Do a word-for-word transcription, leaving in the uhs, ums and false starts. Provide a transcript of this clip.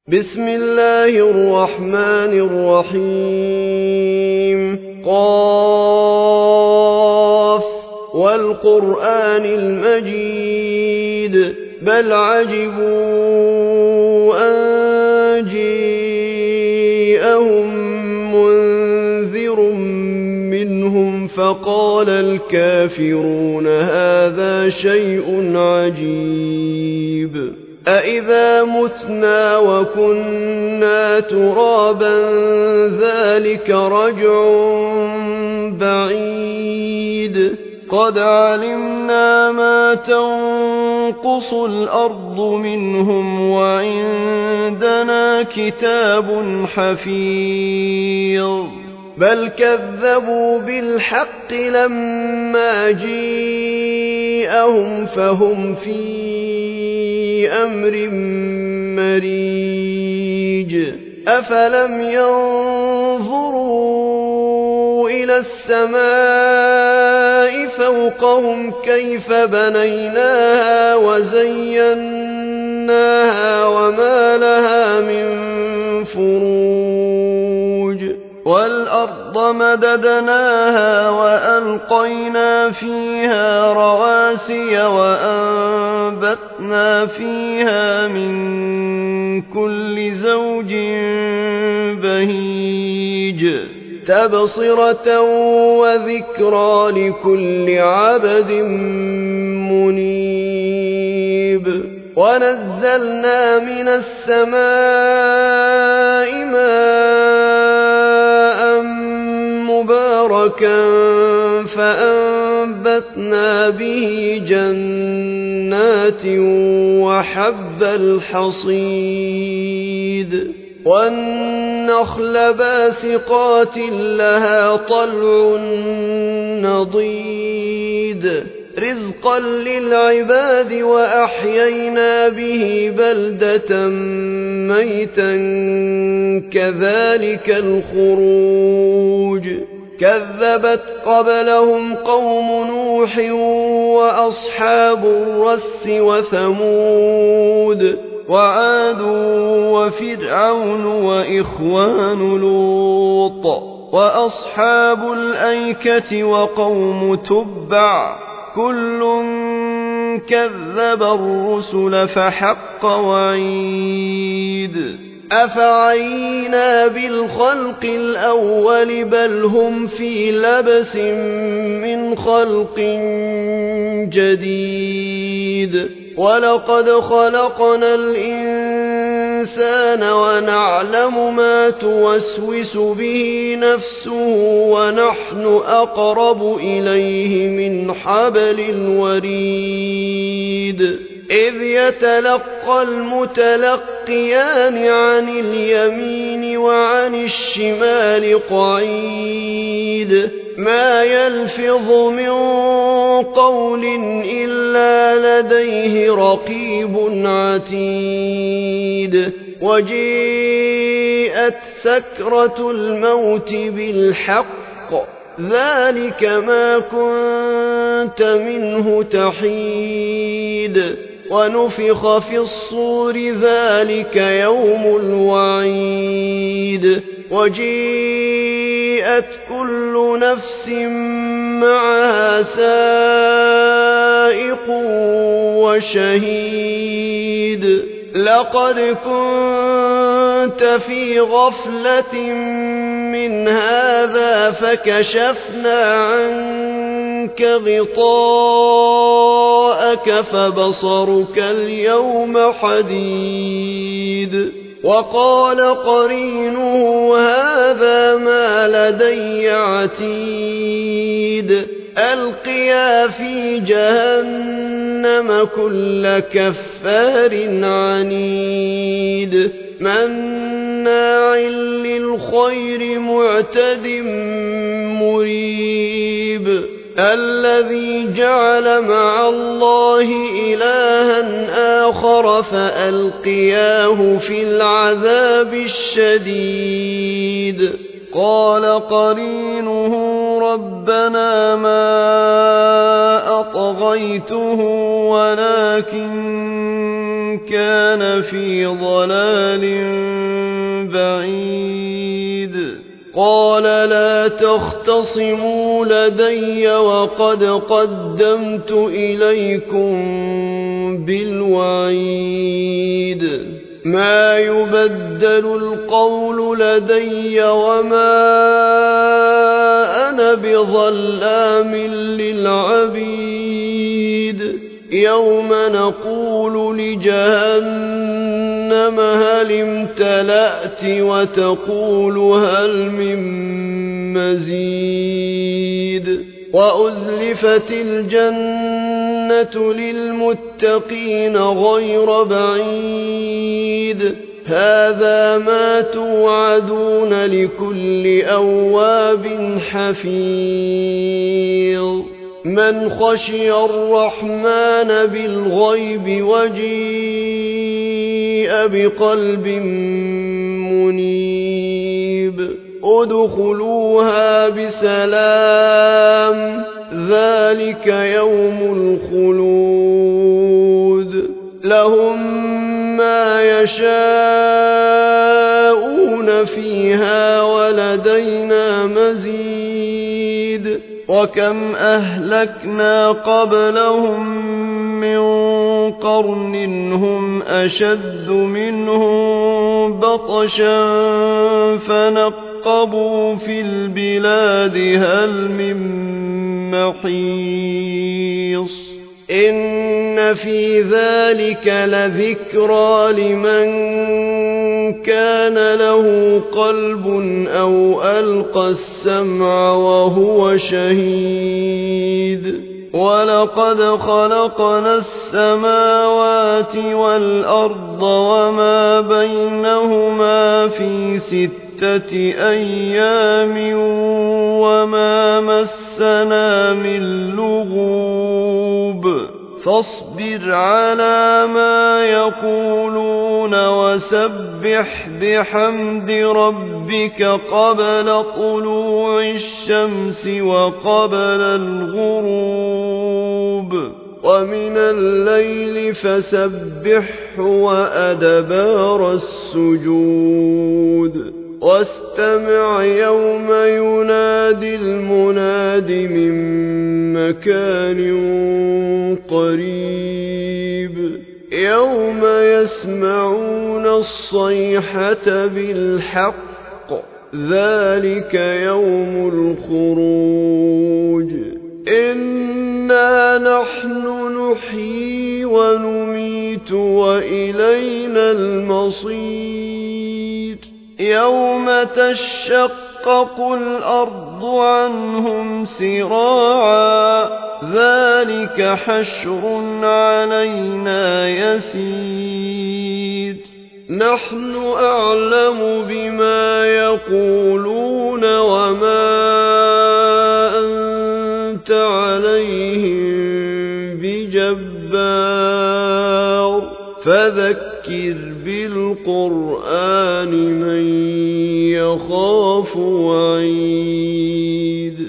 بسم الله الرحمن الرحيم قاف والقرآن المجيد بل عجبوا أن جيءهم منذر منهم فقال الكافرون هذا شيء عجيب أإذا متنا وكنا ترابا ذلك رجع بعيد قد علمنا ما تنقص الأرض منهم وعندنا كتاب حفيظ بل كذبوا بالحق لما جيءهم فهم في أمر مريج أفلم ينظروا إلى السماء فوقهم كيف بنيناها وزيناها وما لها من فروج والأرض مددناها وألقينا فيها رواسي وأنبتنا فيها من كل زوج بهيج تبصرة وذكرى لكل عبد منيب ونزلنا من السماء ماء مباركا فأنبتنا به جنات وحب الحصيد والنخل باسقات لها طلع نضيد رزقا للعباد وأحيينا به بلدة ميتا كذلك الخروج كذبت قبلهم قوم نوح وأصحاب الرس وثمود وعاد وفرعون وإخوان لوط وأصحاب الأيكة وقوم تبع كل كذب الرسل فحق وعيد أفعينا بالخلق الأول بل هم في لبس من خلق جديد ولقد خلقنا الإنسان ونعلم ما توسوس به نفسه ونحن أقرب إليه من حبل الوريد إذ يتلقى المتلقيان عن اليمين وعن الشمال قعيد ما يلفظ من قول إلا لديه رقيب عتيد وجيءت سكرة الموت بالحق ذلك ما كنت منه تحيد ونفخ في الصور ذلك يوم الوعيد وجيءت كل نفس معها سائق وشهيد لقد كنت في غفلة من هذا فكشفنا عنك غطاءك فبصرك اليوم حديد وقال قرينه هذا ما لدي عتيد ألقيا في جهنم كل كفار عنيد مناع للخير معتد مريب الذي جعل مع الله إلها آخر فألقياه في العذاب الشديد قال قرينه ربنا ما أطغيته ولكن كان في ضلال بعيد قال لا تختصموا لدي وقد قدمت إليكم بالوعيد ما يبدل القول لدي وما أنا بظلام للعبيد يوم نقول لجهنم هل امتلأت وتقول هل من مزيد وأزلفت الجنة للمتقين غير بعيد هذا ما توعدون لكل أواب حفيظ من خشي الرحمن بالغيب وجيء بقلب منيب ادخلوها بسلام ذلك يوم الخلود لهم ما يشاءون فيها ولدينا مزيد وكم أهلكنا قبلهم من قرن هم أشد منهم بطشا فنقبوا في البلاد هل من محيص إن في ذلك لذكرى لمن كان له قلب أو ألقى السمع وهو شهيد ولقد خلقنا السماوات والأرض وما بينهما في ستة أيام وما مسنا من لغوب فاصبر على ما يقولون وسبح بحمد ربك قبل طلوع الشمس وقبل الغروب ومن الليل فسبحه وأدبار السجود واستمع يوم ينادي المناد من مكان قريب يوم يسمعون الصيحة بالحق ذلك يوم الخروج إنا نحن نحيي ونميت وإلينا المصير يوم تشقق الأرض عنهم سراعا ذلك حشر علينا يسير نحن أعلم بما يقولون وما أنت عليهم بجبار فذكر بالقرآن من يخاف وعيد